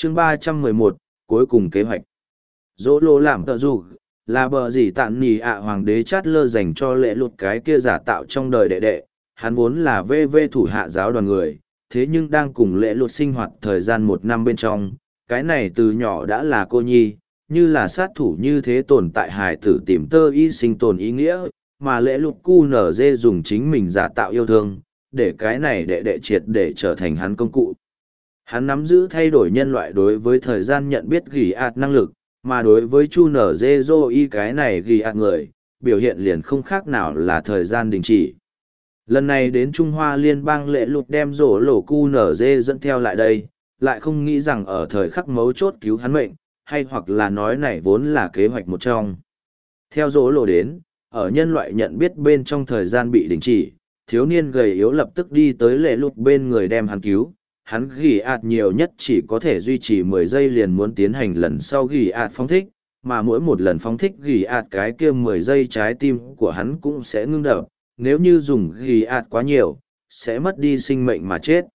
chương 311, cuối cùng kế hoạch. Dỗ lô làm tợ dù, là bờ gì tạn nì ạ hoàng đế chát lơ dành cho lệ lụt cái kia giả tạo trong đời đệ đệ, hắn vốn là VV thủ hạ giáo đoàn người, thế nhưng đang cùng lệ lụt sinh hoạt thời gian 1 năm bên trong, cái này từ nhỏ đã là cô nhi, như là sát thủ như thế tồn tại hài tử tìm tơ y sinh tồn ý nghĩa, mà lệ lụt cu nở dê dùng chính mình giả tạo yêu thương, để cái này đệ đệ triệt để trở thành hắn công cụ. Hắn nắm giữ thay đổi nhân loại đối với thời gian nhận biết ghi ạt năng lực, mà đối với chu nở dê dô y cái này ghi ạt người, biểu hiện liền không khác nào là thời gian đình chỉ. Lần này đến Trung Hoa Liên bang lệ lụt đem rổ lổ cu nở dê dẫn theo lại đây, lại không nghĩ rằng ở thời khắc mấu chốt cứu hắn mệnh, hay hoặc là nói này vốn là kế hoạch một trong. Theo rổ lổ đến, ở nhân loại nhận biết bên trong thời gian bị đình chỉ, thiếu niên gầy yếu lập tức đi tới lệ lụt bên người đem hắn cứu. Hắn ghi ạt nhiều nhất chỉ có thể duy trì 10 giây liền muốn tiến hành lần sau ghi ạt phóng thích, mà mỗi một lần phóng thích ghi ạt cái kia 10 giây trái tim của hắn cũng sẽ ngưng đập, nếu như dùng ghi ạt quá nhiều, sẽ mất đi sinh mệnh mà chết.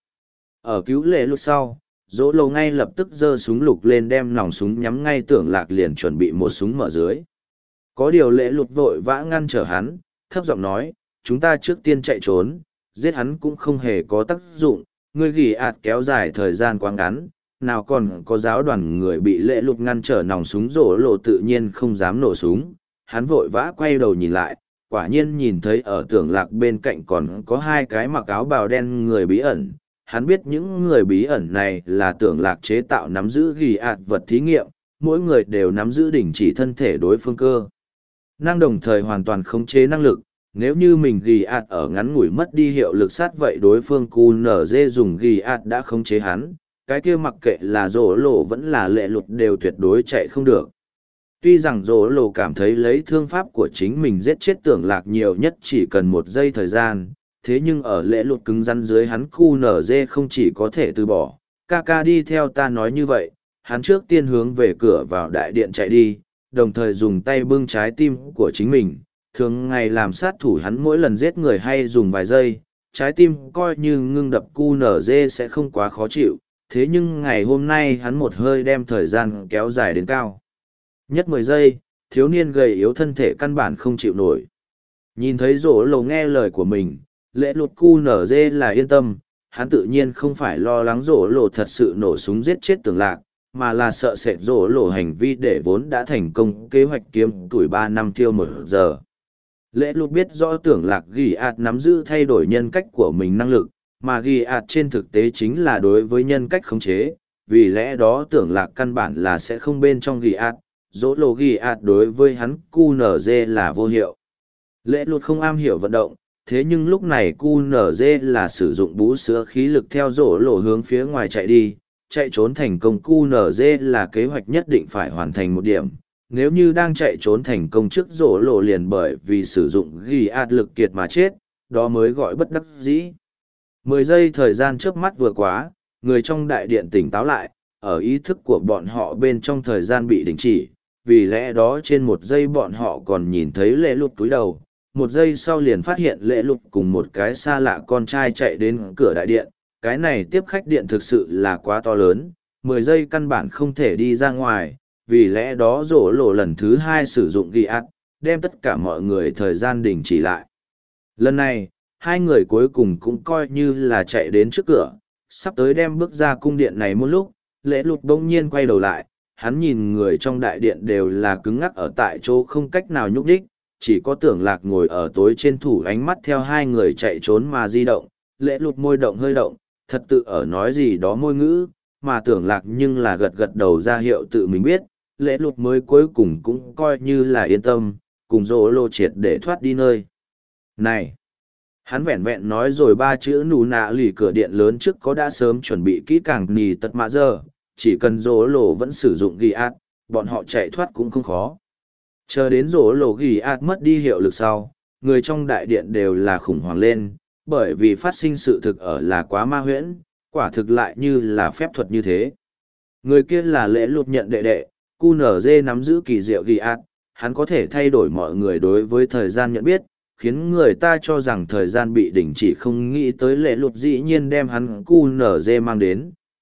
Ở cứu lệ lúc sau, dỗ lầu ngay lập tức giơ súng lục lên đem nòng súng nhắm ngay tưởng lạc liền chuẩn bị một súng mở dưới. Có điều lệ lụt vội vã ngăn trở hắn, thấp giọng nói, chúng ta trước tiên chạy trốn, giết hắn cũng không hề có tác dụng. Người ghi ạt kéo dài thời gian quá ngắn, nào còn có giáo đoàn người bị lệ lụt ngăn trở nòng súng rổ lộ tự nhiên không dám nổ súng. Hắn vội vã quay đầu nhìn lại, quả nhiên nhìn thấy ở tưởng lạc bên cạnh còn có 2 cái mặc áo bào đen người bí ẩn. Hắn biết những người bí ẩn này là tưởng lạc chế tạo nắm giữ ghi ạt vật thí nghiệm, mỗi người đều nắm giữ đình chỉ thân thể đối phương cơ năng đồng thời hoàn toàn khống chế năng lực. Nếu như mình ghi ạt ở ngắn ngủi mất đi hiệu lực sát vậy đối phương QNZ dùng ghi ạt đã khống chế hắn, cái kia mặc kệ là rổ lộ vẫn là lệ lụt đều tuyệt đối chạy không được. Tuy rằng rổ lộ cảm thấy lấy thương pháp của chính mình giết chết tưởng lạc nhiều nhất chỉ cần 1 giây thời gian, thế nhưng ở lệ lụt cứng rắn dưới hắn QNZ không chỉ có thể từ bỏ, ca đi theo ta nói như vậy, hắn trước tiên hướng về cửa vào đại điện chạy đi, đồng thời dùng tay bưng trái tim của chính mình. Thường ngày làm sát thủ hắn mỗi lần giết người hay dùng vài giây, trái tim coi như ngưng đập QNZ sẽ không quá khó chịu, thế nhưng ngày hôm nay hắn một hơi đem thời gian kéo dài đến cao nhất 10 giây, thiếu niên gầy yếu thân thể căn bản không chịu nổi. Nhìn thấy rổ lầu nghe lời của mình, lệ lụt QNZ là yên tâm, hắn tự nhiên không phải lo lắng rổ lầu thật sự nổ súng giết chết tưởng lạc, mà là sợ sệt rổ lầu hành vi để vốn đã thành công kế hoạch kiếm tuổi 3 năm tiêu 1 giờ. Lệ lụt biết rõ tưởng lạc ghi ạt nắm giữ thay đổi nhân cách của mình năng lực, mà ghi ạt trên thực tế chính là đối với nhân cách khống chế, vì lẽ đó tưởng lạc căn bản là sẽ không bên trong ghi ạt, dỗ lộ ghi ạt đối với hắn QNZ là vô hiệu. Lệ lụt không am hiểu vận động, thế nhưng lúc này QNZ là sử dụng bú sữa khí lực theo dỗ lộ hướng phía ngoài chạy đi, chạy trốn thành công QNZ là kế hoạch nhất định phải hoàn thành một điểm. Nếu như đang chạy trốn thành công trước rổ lộ liền bởi vì sử dụng ghi ạt lực kiệt mà chết, đó mới gọi bất đắc dĩ. 10 giây thời gian trước mắt vừa quá, người trong đại điện tỉnh táo lại, ở ý thức của bọn họ bên trong thời gian bị đình chỉ, vì lẽ đó trên 1 giây bọn họ còn nhìn thấy lệ lụt túi đầu, 1 giây sau liền phát hiện lệ lụt cùng một cái xa lạ con trai chạy đến cửa đại điện, cái này tiếp khách điện thực sự là quá to lớn, 10 giây căn bản không thể đi ra ngoài. Vì lẽ đó rổ lộ lần thứ 2 sử dụng ghi ạt, đem tất cả mọi người thời gian đình chỉ lại. Lần này, 2 người cuối cùng cũng coi như là chạy đến trước cửa, sắp tới đem bước ra cung điện này một lúc, lệ lụt bỗng nhiên quay đầu lại, hắn nhìn người trong đại điện đều là cứng ngắc ở tại chỗ không cách nào nhúc đích, chỉ có tưởng lạc ngồi ở tối trên thủ ánh mắt theo 2 người chạy trốn mà di động, lệ lụt môi động hơi động, thật tự ở nói gì đó môi ngữ, mà tưởng lạc nhưng là gật gật đầu ra hiệu tự mình biết. Lệ lụt mới cuối cùng cũng coi như là yên tâm, cùng rỗ lộ triệt để thoát đi nơi này. Hắn vẹn vẹn nói rồi 3 chữ nù nạ lì cửa điện lớn trước có đã sớm chuẩn bị kỹ càng nì tật mạ giờ, chỉ cần rỗ lộ vẫn sử dụng ghi ạt, bọn họ chạy thoát cũng không khó. Chờ đến rỗ lộ ghi ạt mất đi hiệu lực sau, người trong đại điện đều là khủng hoảng lên, bởi vì phát sinh sự thực ở là quá ma huyễn, quả thực lại như là phép thuật như thế. Người kia là lệ lụt nhận đệ đệ. QNZ nắm giữ kỳ diệu ghi ạt, hắn có thể thay đổi mọi người đối với thời gian nhận biết, khiến người ta cho rằng thời gian bị đình chỉ không nghĩ tới lệ lụt dĩ nhiên đem hắn QNZ mang đến,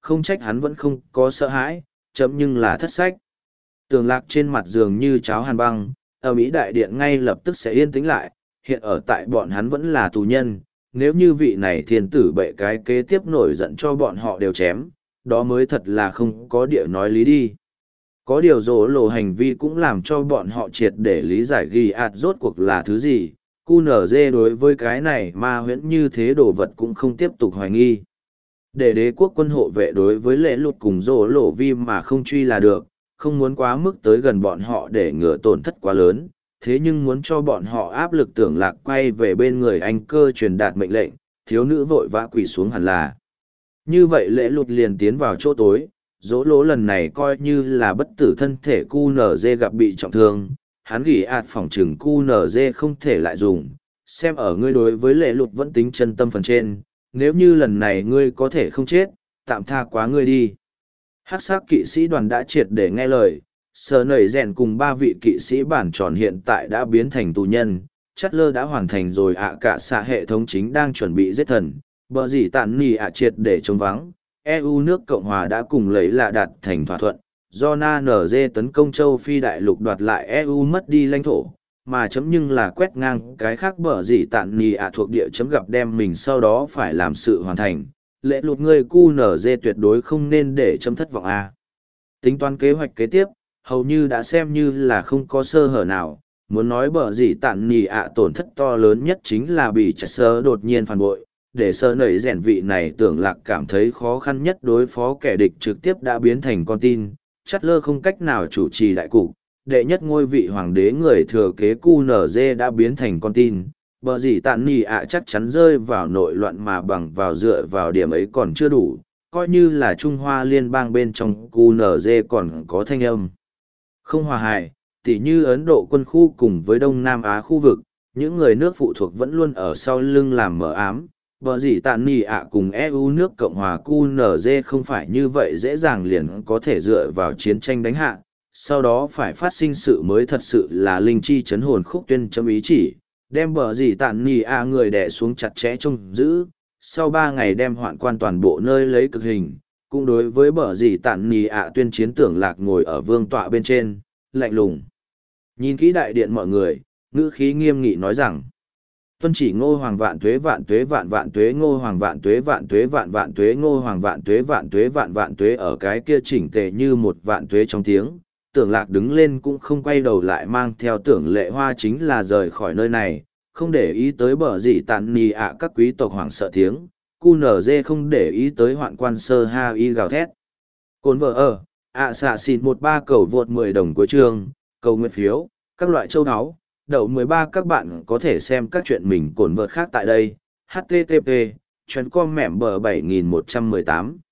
không trách hắn vẫn không có sợ hãi, chấm nhưng là thất sách. Tường lạc trên mặt giường như cháo hàn băng, ở Mỹ đại điện ngay lập tức sẽ yên tĩnh lại, hiện ở tại bọn hắn vẫn là tù nhân, nếu như vị này thiên tử bệ cái kế tiếp nổi giận cho bọn họ đều chém, đó mới thật là không có địa nói lý đi. Có điều rỗ lộ hành vi cũng làm cho bọn họ triệt để lý giải ghi ạt rốt cuộc là thứ gì, QNZ đối với cái này ma huyễn như thế đồ vật cũng không tiếp tục hoài nghi. Để đế quốc quân hộ vệ đối với lễ lụt cùng rỗ lộ vi mà không truy là được, không muốn quá mức tới gần bọn họ để ngừa tổn thất quá lớn, thế nhưng muốn cho bọn họ áp lực tưởng lạc quay về bên người anh cơ truyền đạt mệnh lệnh, thiếu nữ vội vã quỳ xuống hẳn là. Như vậy lễ lụt liền tiến vào chỗ tối, dỗ lỗ lần này coi như là bất tử thân thể QNZ gặp bị trọng thương, hắn gỉ ạt phỏng trừng QNZ không thể lại dùng, xem ở ngươi đối với lễ lụt vẫn tính chân tâm phần trên, nếu như lần này ngươi có thể không chết, tạm tha quá ngươi đi. Hắc sắc kỵ sĩ đoàn đã triệt để nghe lời, sờ nẩy rèn cùng ba vị kỵ sĩ bản tròn hiện tại đã biến thành tù nhân, Chát lơ đã hoàn thành rồi cả xạ hệ thống chính đang chuẩn bị giết thần, bờ gì tàn nì triệt để chống vắng, EU nước Cộng hòa đã cùng lấy là đạt thành thỏa thuận, do NZ tấn công châu Phi đại lục đoạt lại EU mất đi lãnh thổ, mà chấm nhưng là quét ngang cái khác bờ gì tàn nì thuộc địa chấm gặp đem mình sau đó phải làm sự hoàn thành. Lễ lụt ngươi QNZ tuyệt đối không nên để chấm thất vọng a. Tính toán kế hoạch kế tiếp, hầu như đã xem như là không có sơ hở nào, muốn nói bở gì tản nì tổn thất to lớn nhất chính là bị chặt sơ đột nhiên phản bội, để sơ nảy rèn vị này tưởng lạc cảm thấy khó khăn nhất đối phó kẻ địch trực tiếp đã biến thành con tin, chắt lơ không cách nào chủ trì đại cục, đệ nhất ngôi vị hoàng đế người thừa kế QNZ đã biến thành con tin. Bờ gì tàn nì chắc chắn rơi vào nội loạn mà bằng vào dựa vào điểm ấy còn chưa đủ, coi như là Trung Hoa liên bang bên trong QNZ còn có thanh âm. Không hòa hài, tỉ như Ấn Độ quân khu cùng với Đông Nam Á khu vực, những người nước phụ thuộc vẫn luôn ở sau lưng làm mờ ám. Bờ gì tàn nì cùng EU nước Cộng hòa QNZ không phải như vậy dễ dàng liền có thể dựa vào chiến tranh đánh hạ, sau đó phải phát sinh sự mới thật sự là linh chi chấn hồn khúc tuyên chấm ý chỉ. Đem bờ gì tàn nì người đè xuống chặt chẽ trông giữ, sau 3 ngày đem hoạn quan toàn bộ nơi lấy cực hình, cũng đối với bờ gì tàn nì tuyên chiến tưởng lạc ngồi ở vương tọa bên trên, lạnh lùng. Nhìn kỹ đại điện mọi người, ngữ khí nghiêm nghị nói rằng, tuân chỉ Ngô Hoàng vạn tuế vạn tuế vạn vạn tuế Ngô Hoàng vạn tuế vạn tuế vạn vạn tuế Ngô Hoàng vạn tuế vạn tuế vạn vạn tuế ở cái kia chỉnh tề như một vạn tuế trong tiếng. Tưởng lạc đứng lên cũng không quay đầu lại mang theo tưởng lệ hoa chính là rời khỏi nơi này, không để ý tới bờ gì tàn nì các quý tộc hoảng sợ tiếng, QNZ không để ý tới hoạn quan sơ ha y gào thét. Cồn vợ xạ xịt 13 cầu vượt 10 đồng cuối chương, cầu nguyện phiếu, các loại châu áo, đậu 13 các bạn có thể xem các chuyện mình cồn vợt khác tại đây, http, chuyến com mẻm bờ 7118.